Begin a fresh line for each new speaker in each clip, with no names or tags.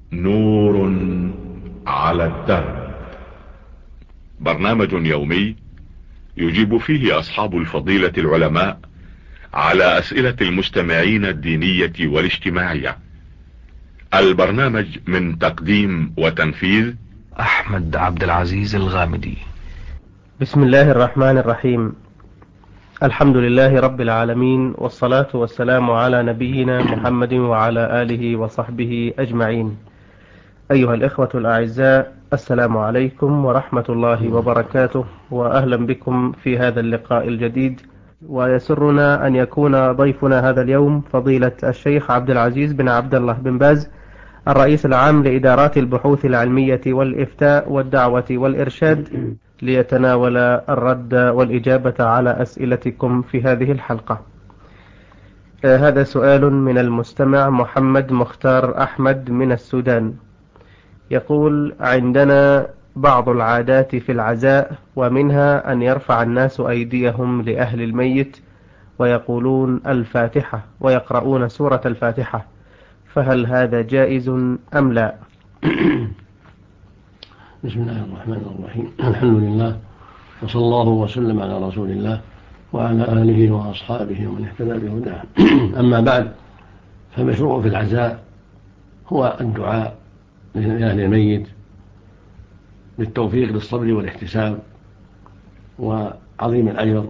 نور على الدرب. برنامج يومي يجيب فيه اصحاب الفضيلة العلماء على اسئلة المستمعين الدينية والاجتماعية. البرنامج من تقديم وتنفيذ
أحمد عبد العزيز الغامدي.
بسم الله الرحمن الرحيم. الحمد لله رب العالمين، والصلاة والسلام على نبينا محمد وعلى آله وصحبه أجمعين. أيها الإخوة الأعزاء، السلام عليكم ورحمة الله وبركاته، وأهلا بكم في هذا اللقاء الجديد. ويسرنا أن يكون ضيفنا هذا اليوم فضيلة الشيخ عبد العزيز بن عبد الله بن باز، الرئيس العام لإدارات البحوث العلمية والإفتاء والدعوة والإرشاد، ليتناول الرد والإجابة على أسئلتكم في هذه الحلقة. هذا سؤال من المستمع محمد مختار أحمد من السودان، يقول: عندنا بعض العادات في العزاء، ومنها أن يرفع الناس أيديهم لأهل الميت ويقولون الفاتحة ويقرؤون سورة الفاتحة، فهل هذا جائز أم لا؟
بسم الله الرحمن الرحيم. الحمد لله، وصلى الله وسلم على رسول الله وعلى آله وأصحابه ومن اهتدى بهداه. أما بعد، فالمشروع في العزاء هو الدعاء لأهل الميت بالتوفيق للصبر والاحتساب وعظيم الأجر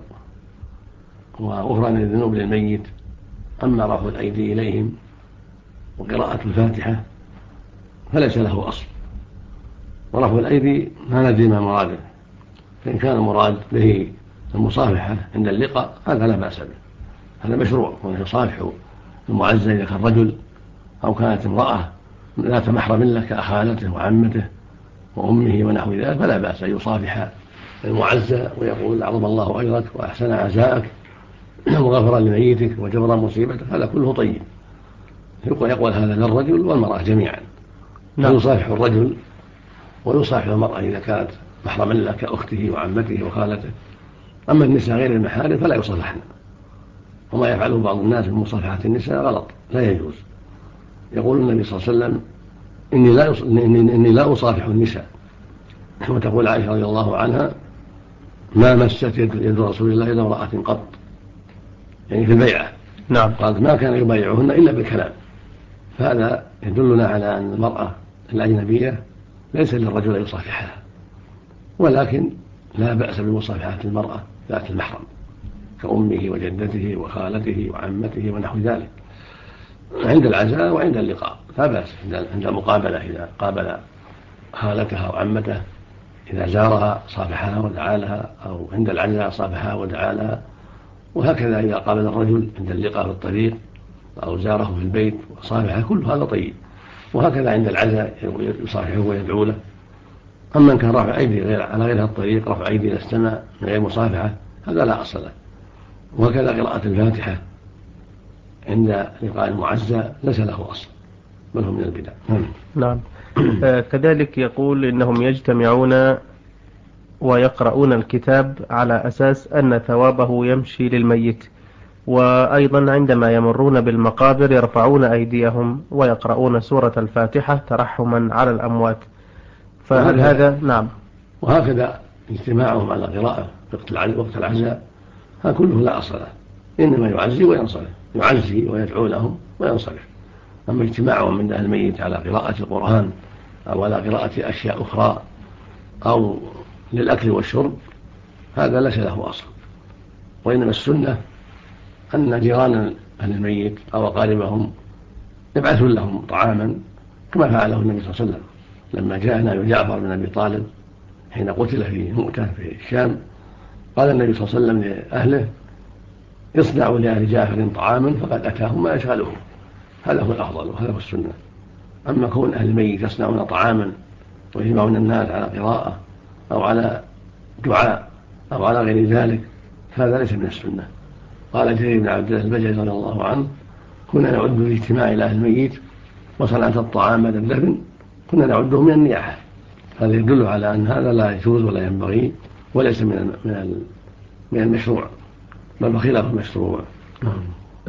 وغفران الذنوب للميت. أما رفع الأيدي إليهم وقراءة الفاتحة فليس له أصل، ورفع الأيدي ما ندري ما مراده، فإن كان المراد به المصافحة عند اللقاء هذا لا بأس به، هذا مشروع، وأن يصافح المعزى إذا كان رجل أو كانت امرأة ذات محرم له كأخالته وعمته وأمه ونحو ذلك، فلا بأس أن يصافح المعزى ويقول عظم الله أجرك وأحسن عزاءك وغفر لميتك وجبر مصيبتك، هذا كله طيب. يقول هذا للرجل والمرأة جميعا، فيصافح الرجل ويصافح المرأة إذا كانت محرما له كأخته وعمته وخالته. أما النساء غير المحارم فلا يصافحن، وما يفعله بعض الناس من مصافحة النساء غلط لا يجوز. يقول النبي صلى الله عليه وسلم: إني لا أصافح النساء. وتقول عائشة رضي الله عنها: ما مست يد رسول الله إلا امرأة قط، يعني في البيعة.
نعم.
قالت ما كان يبايعهن إلا بالكلام. فهذا يدلنا على أن المرأة الأجنبية ليس للرجل أن يصافحها، ولكن لا بأس بمصافحة المرأة ذات المحرم كأمه وجدته وخالته وعمته ونحو ذلك عند العزاء وعند اللقاء لا بأس. عند المقابلة إذا قابل خالتها أو عمته، إذا زارها صافحها ودعا لها، أو عند العزاء صافحها ودعا لها، وهكذا إذا قابل الرجل عند اللقاء في الطريق أو زاره في البيت وصافحه، كل هذا طيب. وهكذا عند العزاء يصافحه ويدعو له. أما إن كان رفع أيدي على غير الطريق، رفع أيدي إلى السماء من غير مصافحة، هذا لا أصل له. وهكذا قراءة الفاتحة عند لقاء المعزى ليس له أصل، بل هو من البدع.
نعم. كذلك يقول إنهم يجتمعون ويقرؤون الكتاب على أساس أن ثوابه يمشي للميت، وأيضا عندما يمرون بالمقابر يرفعون أيديهم ويقرؤون سورة الفاتحة ترحما على الأموات، فهل هذا؟ نعم.
وهكذا اجتماعهم على قراءة وقت العزاء هذا كله لا أصل له، إنما يعزي وينصرف، يعزي ويدعو لهم وينصرف. أما اجتماعهم من أهل الميت على قراءة القرآن أو على قراءة أشياء أخرى أو للأكل والشرب هذا ليس له أصل. وإنما السنة أن جيران أهل الميت أو أقاربهم يبعثون لهم طعاما كما فعله النبي صلى الله عليه وسلم لما جاء نبي جعفر بن أبي طالب حين قتل في مؤتة في الشام. قال النبي صلى الله عليه وسلم لأهله: اصنعوا لأهل جعفر طعاما فقد أتاهم ما يشغلهم. هذا هو الأفضل وهذا هو السنة. أما كون أهل الميت يصنعون طعاما ويجمعون الناس على قراءة أو على دعاء أو على غير ذلك فهذا ليس من السنة. قال جرير بن عبد الله البجلي رضي الله عنه: كنا نعد الاجتماع إلى أهل الميت وصنعة الطعام بعد الدفن كنا نعده من النياحة. هذا يدل على أن هذا لا يجوز ولا ينبغي وليس من المشروع، بل خلاف المشروع.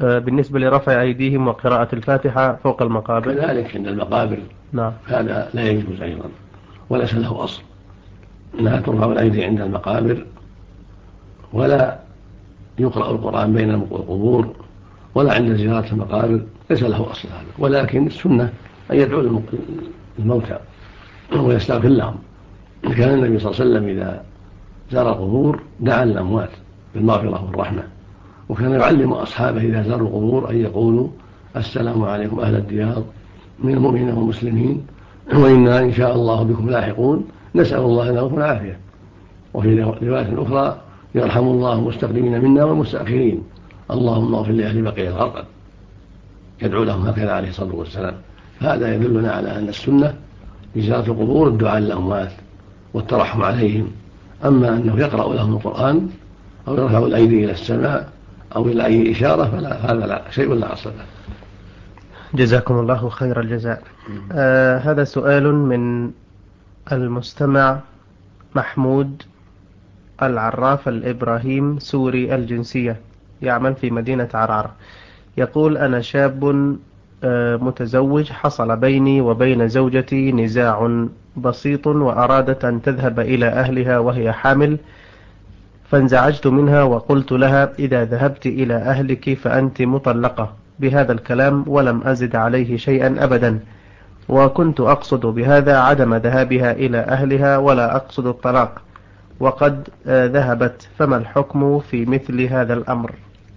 بالنسبة لرفع أيديهم وقراءة الفاتحة فوق المقابر
كذلك عند المقابر.
نعم.
هذا لا يجوز أيضا وليس له أصل أنها ترفع الأيدي عند المقابر، ولا يقرأ القرآن بين القبور، ولا عند زيارة المقابر، ليس له أصل هذا. ولكن السنة أن يدعو الموتى ويستغفر لهم. كان النبي صلى الله عليه وسلم إذا زار القبور دعا الأموات بالمغفرة والرحمة، وكان يعلم أصحابه إذا زاروا القبور أن يقولوا السلام عليكم أهل الديار من المؤمنين والمسلمين وإنا إن شاء الله بكم لاحقون نسأل الله لكم العافية. وفي رواية أخرى يرحم الله المستقدمين منا والمستأخرين اللهم اغفر لأهل بقيع الغرقد، يدعو لهم هكذا عليه الصلاة والسلام. هذا يدلنا على أن السنة في زيارة القبور الدعاء للأموات والترحم عليهم. أما أنه يقرأ لهم القرآن أو يرفع الأيدي إلى السماء أو إلى أي إشارة هذا لا شيء لا أصل له.
جزاكم الله خير الجزاء. هذا سؤال من المستمع محمود العراف الإبراهيم، سوري الجنسية، يعمل في مدينة عرعر. يقول: أنا شاب متزوج، حصل بيني وبين زوجتي نزاع بسيط وأرادت أن تذهب إلى أهلها وهي حامل، فانزعجت منها وقلت لها: إذا ذهبت إلى أهلك فأنت مطلقة، بهذا الكلام ولم أزد عليه شيئا أبدا، وكنت أقصد بهذا عدم ذهابها إلى أهلها ولا أقصد الطلاق، وقد ذهبت، فما الحكم في مثل هذا الأمر؟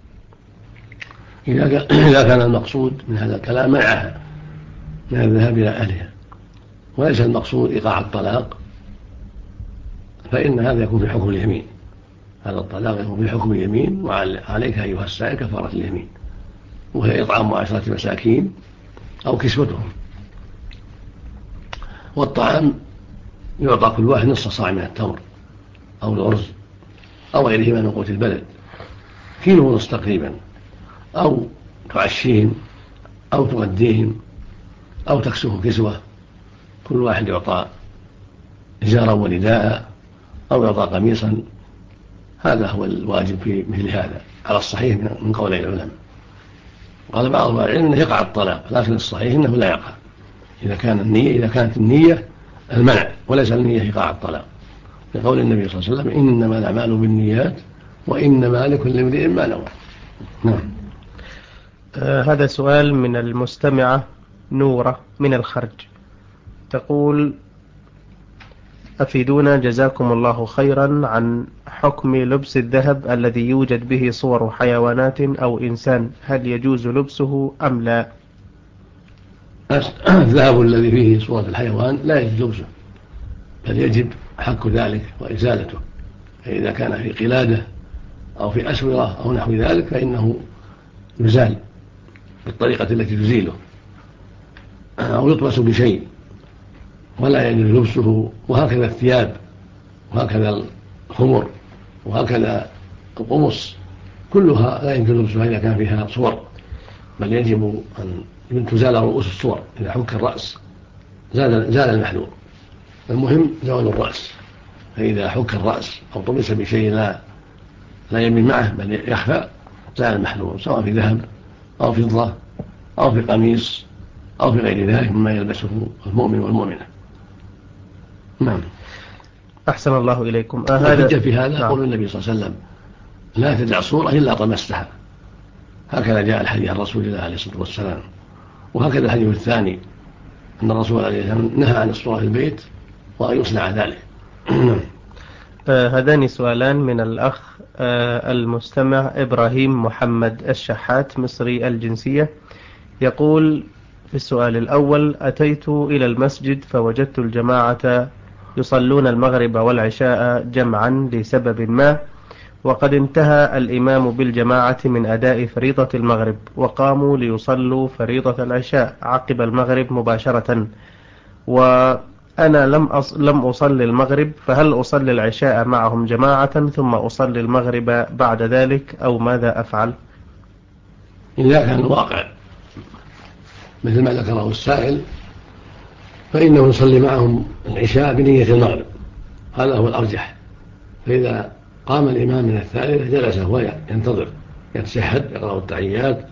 إذا كان المقصود من هذا الكلام منعها من الذهاب إلى أهلها وليس المقصود إيقاع الطلاق، فإن هذا يكون في حكم اليمين. هذا الطلاق يكون في حكم اليمين، وعليك أيها السائل كفارة اليمين، وهي إطعام 10 مساكين أو كسوتهم. والطعام يعطى كل واحد نصف صاع من التمر أو الأرز أو غيرهما من قوت البلد، كيلو ونصف تقريبا، أو تعشيهم أو تغديهم أو تكسوه كسوة. كل واحد يعطى إزارا ورداء أو يعطى قميصا. هذا هو الواجب في مثل هذا على الصحيح من قولي العلماء. قال بعض العلم أنه يقع الطلاق، لكن الصحيح أنه لا يقع إذا كانت النية المنع وليس النية إيقاع الطلاق، لقول النبي صلى الله عليه وسلم: إنما الأعمال بالنيات وإنما لكل امرئ ما نوى. نعم.
هذا سؤال من المستمعة نورة من الخرج، تقول: أفيدونا جزاكم الله خيرا عن حكم لبس الذهب الذي يوجد به صور حيوانات أو إنسان، هل يجوز لبسه أم لا؟
الذهب الذي فيه صورة الحيوان لا يجوز لبسه، بل يجب حك ذلك وإزالته. فإذا كان في قلادة أو في أسورة أو نحو ذلك فإنه يزال بالطريقة التي تزيله، أو يطمس بشيء ولا يجوز لبسه. وهكذا الثياب وهكذا الخمر وهكذا القمص كلها لا يجوز لبسها إذا كان فيها صور، بل يجب أن تزال رؤوس الصور. إذا حك الرأس زال المحذور، المهم زوال الرأس. فإذا حك الرأس أو طمس بشيء لا يمين معه بل يخفى زال المحذور، سواء في ذهب أو فضة أو في قميص أو في غير ذلك مما يلبسه المؤمن والمؤمنة. نعم.
أحسن الله إليكم.
هذا في هذا قول النبي صلى الله عليه وسلم: لا تدع صورة إلا طمستها. هكذا جاء الحديث عن رسول الله عليه الصلاة والسلام. وهكذا الحديث الثاني أن الرسول عليه الصلاة والسلام نهى عن الصورة في البيت وأن يصنع ذلك.
هذان سؤالان من الأخ المستمع إبراهيم محمد الشحات، مصري الجنسية. يقول في السؤال الأول: أتيت إلى المسجد فوجدت الجماعة يصلون المغرب والعشاء جمعا لسبب ما، وقد انتهى الإمام بالجماعة من أداء فريضة المغرب وقاموا ليصلوا فريضة العشاء عقب المغرب مباشرة، وأنا لم أصلي المغرب، فهل أصلي العشاء معهم جماعة ثم أصلي المغرب بعد ذلك أو ماذا أفعل؟
إذا كان الواقع مثل ما ذكره السائل فإنه يصلي معهم العشاء بنية المغرب، هذا هو الأرجح. فإذا قام الإمام من الثالثة جلس وهو ينتظر، يتشهد، يقرأ التحيات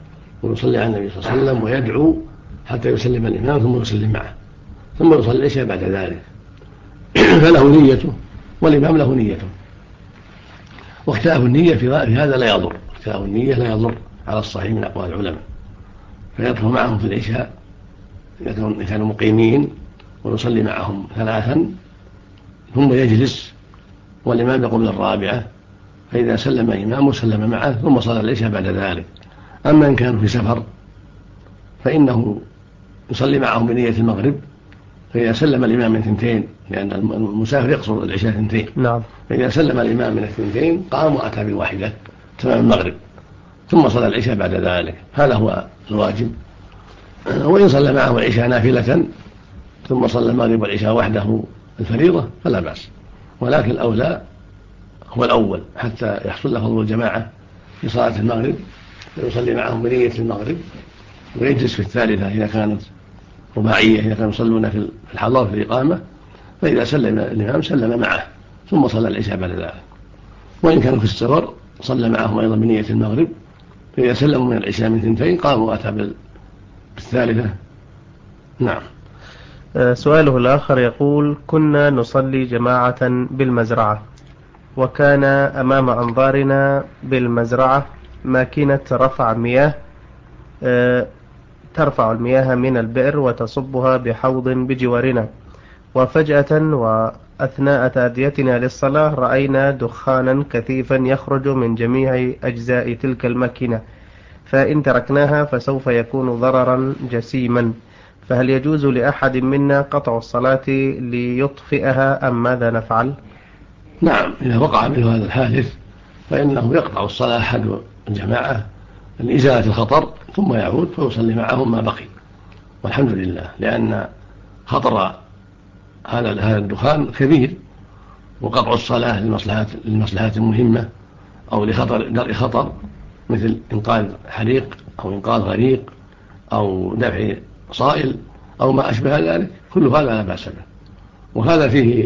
ويصلي على النبي صلى الله عليه وسلم ويدعو حتى يسلم الإمام ثم يسلم معه، ثم يصلي العشاء بعد ذلك. فله نيته والإمام له نيته، واختلاف النية في هذا لا يضر، اختلاف النية لا يضر على الصحيح من أقوال العلماء. فيدخل معهم في العشاء إذا كانوا مقيمين ويصلي معهم 3 ثم يجلس والإمام يقوم للرابعة، فإذا سلم إمامه سلم معه ثم صلى العشاء بعد ذلك. أما إن كانوا في سفر فإنه يصلي معهم بنية المغرب، فإذا سلم الإمام من 2 لأن المسافر يقصر العشاء 2
نعم.
فإذا سلم الإمام من 2 قام وأتى بالواحدة تمام المغرب ثم صلى العشاء بعد ذلك، هذا هو الواجب. وإن صلى معه العشاء نافلة ثم صلى المغرب والعشاء وحده الفريضة فلا بأس، ولكن الأولى هو الأول حتى يحصل له فضل الجماعة في صلاة المغرب، فيصلي معهم بنية المغرب ويجلس في الثالثة إذا كانت رباعية، إذا كانوا يصلون في الحضر في الإقامة، فإذا سلم الإمام سلم معه ثم صلى العشاء بعد ذلك. وإن كانوا في السفر صلى معهم أيضا بنية المغرب، فإذا سلموا من العشاء من 2 قاموا وأتى بالثالثة. نعم.
سؤاله الآخر يقول: كنا نصلي جماعة بالمزرعة، وكان أمام أنظارنا بالمزرعة ماكينة رفع مياه ترفع المياه من البئر وتصبها بحوض بجوارنا، وفجأة وأثناء تأديتنا للصلاة رأينا دخانا كثيفا يخرج من جميع أجزاء تلك الماكينة، فإن تركناها فسوف يكون ضررا جسيما، فهل يجوز لأحد منا قطع الصلاة ليطفئها أم ماذا نفعل؟
نعم، إذا وقع منه هذا الحادث فإنه يقطع الصلاة أحد الجماعة لإزالة الخطر ثم يعود فيصلي معهم ما بقي، والحمد لله، لأن خطر هذا الدخان كبير، وقطع الصلاة للمصلحة المهمة أو درء خطر مثل إنقاذ حريق أو إنقاذ غريق أو دفع صائل أو ما أشبه ذلك، كل هذا لا بأس به، وهذا فيه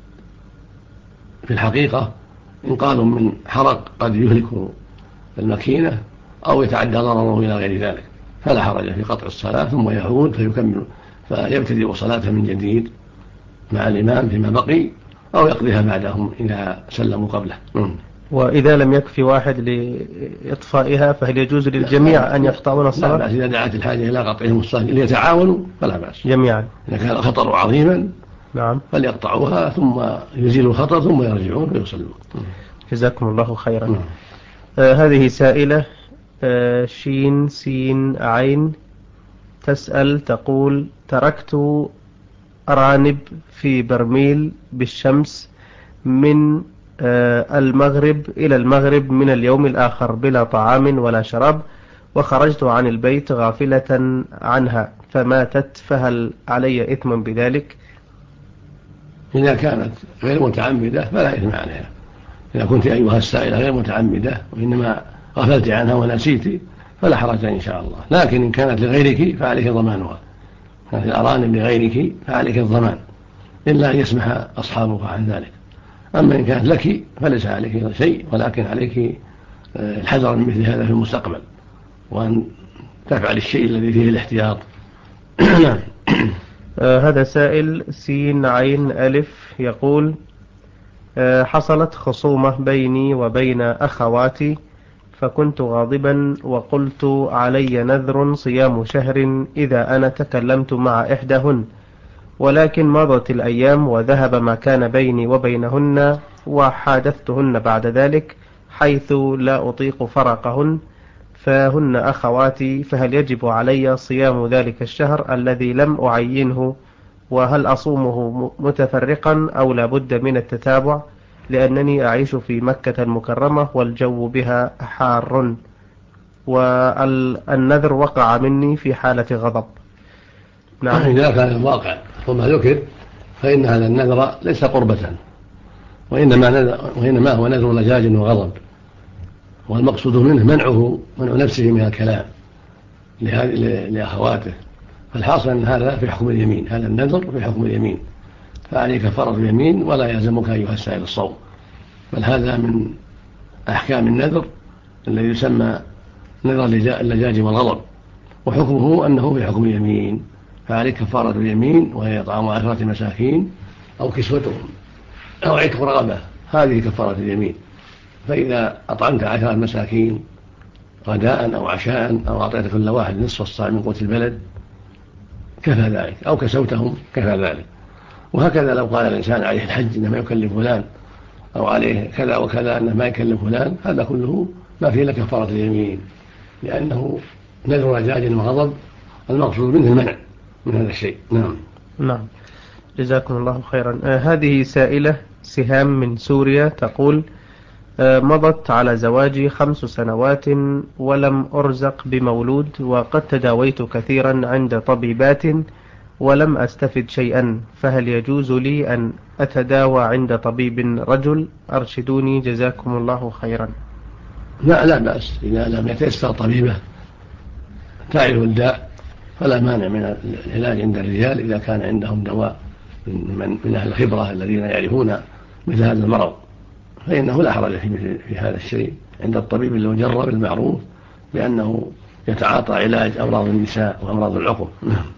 في الحقيقة إنقاذ من حرق قد يهلك الماكينة أو يتعدى ضرره إلى غير ذلك، فلا حرج في قطع الصلاة ثم يعود فيبتدئ صلاته من جديد مع الإمام فيما بقي، أو يقضيها بعدهم إذا سلموا قبله.
وإذا لم يكفي واحد لإطفائها فهل يجوز للجميع أن يقطعون الصلاة؟
لا بأس، إذا دعت الحاجة إلى قطعهم الصلاة ليتعاونوا فلا بأس
جميعا.
إذا كان الخطر عظيما
نعم
فليقطعوها ثم يزيلوا الخطر ثم يرجعون ويصلون.
جزاكم الله خيرا. هذه سائلة شين سين عين تسأل تقول: تركت أرانب في برميل بالشمس من المغرب إلى المغرب من اليوم الآخر بلا طعام ولا شراب، وخرجت عن البيت غافلة عنها فماتت، فهل علي إثم بذلك؟
إذا كانت غير متعمدة فلا إثم عليها. إذا كنت أيها السائلة غير متعمدة وإنما غفلت عنها ونسيت فلا حرج إن شاء الله، لكن إن كانت لغيرك فعليك ضمانها، كانت الأرانب لغيرك فعليك الضمان إلا أن يسمح أصحابك عن ذلك. أما إن كانت لك فليس عليك شيء، ولكن عليك الحذر من مثل هذا في المستقبل، وأن تفعل الشيء الذي فيه الاحتياط.
هذا سائل سين عين ألف يقول: حصلت خصومة بيني وبين أخواتي، فكنت غاضبا وقلت علي نذر صيام شهر إذا أنا تكلمت مع إحداهن، ولكن مضت الأيام وذهب ما كان بيني وبينهن، وحادثتهن بعد ذلك حيث لا أطيق فرقهن، فهن أخواتي، فهل يجب علي صيام ذلك الشهر الذي لم أعينه؟ وهل أصومه متفرقا أو لا بد من التتابع، لأنني أعيش في مكة المكرمة والجو بها حار، والنذر وقع مني في حالة غضب؟
نعم. إذا كان الواقع وما ذكر فإن هذا النذر ليس قربة، وإنما هو نذر لجاج وغضب، والمقصود منه منع نفسه من الكلام لأخواته، فالحاصل أن هذا في حكم اليمين، هذا النذر في حكم اليمين، فعليك كفارة اليمين ولا يلزمك أيها السائل الصوم، بل هذا من أحكام النذر الذي يسمى نذر اللجاج والغضب، وحكمه أنه في حكم اليمين، فعليه كفارة اليمين وهي إطعام 10 مساكين أو كسوتهم أو عتق رغبة، هذه كفارة اليمين. فإذا أطعمت 10 مساكين غداء أو عشاء أو أعطيت كل واحد نصف الصاع من قوت البلد كفى ذلك، أو كسوتهم كفى ذلك. وهكذا لو قال الإنسان عليه الحج إنما يكلف فلان، أو عليه كذا وكذا أنه ما يكلف فلان، هذا كله ما فيه إلا كفارة اليمين، لأنه نذر لجاج وغضب، المقصود منه المنع من هذا الشيء.
نعم، جزاكم الله خيرا. هذه سائلة سهام من سوريا تقول: مضت على زواجي 5 سنوات ولم أرزق بمولود، وقد تداويت كثيرا عند طبيبات ولم أستفد شيئا، فهل يجوز لي أن أتداوى عند طبيب رجل؟ أرشدوني جزاكم الله خيرا.
لا بأس، إذا لم يتيسر طبيبة تعرف الداء فلا مانع من العلاج عند الرجال، إذا كان عندهم دواء من أهل الخبرة الذين يعرفون مثل هذا المرض، فإنه لا حرج في هذا الشيء عند الطبيب المجرب المعروف بأنه يتعاطى علاج أمراض النساء وأمراض العقم.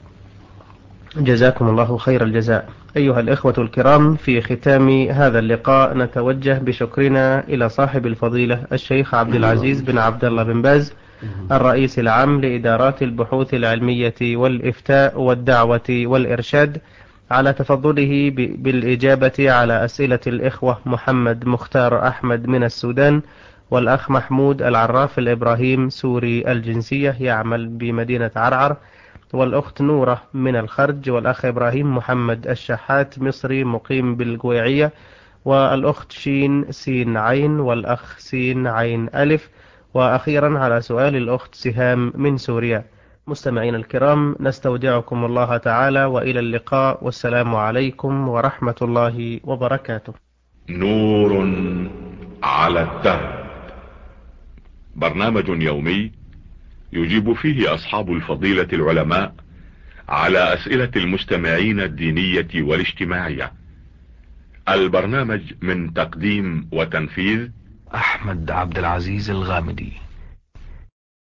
جزاكم الله خير الجزاء. أيها الإخوة الكرام، في ختام هذا اللقاء نتوجه بشكرنا إلى صاحب الفضيلة الشيخ عبد العزيز بن عبد الله بن باز، الرئيس العام لإدارات البحوث العلمية والإفتاء والدعوة والإرشاد، على تفضله بالإجابة على أسئلة الإخوة محمد مختار أحمد من السودان، والأخ محمود العراف الإبراهيم سوري الجنسية يعمل بمدينة عرعر، والأخت نورة من الخرج، والأخ إبراهيم محمد الشحات مصري مقيم بالقويعية، والأخت شين سين عين، والأخ سين عين ألف، وأخيرا على سؤال الأخت سهام من سوريا. مستمعين الكرام، نستودعكم الله تعالى وإلى اللقاء، والسلام عليكم ورحمة الله وبركاته.
نور على الدرب، برنامج يومي يجيب فيه أصحاب الفضيلة العلماء على أسئلة المستمعين الدينية والاجتماعية. البرنامج من تقديم وتنفيذ
أحمد عبد العزيز الغامدي.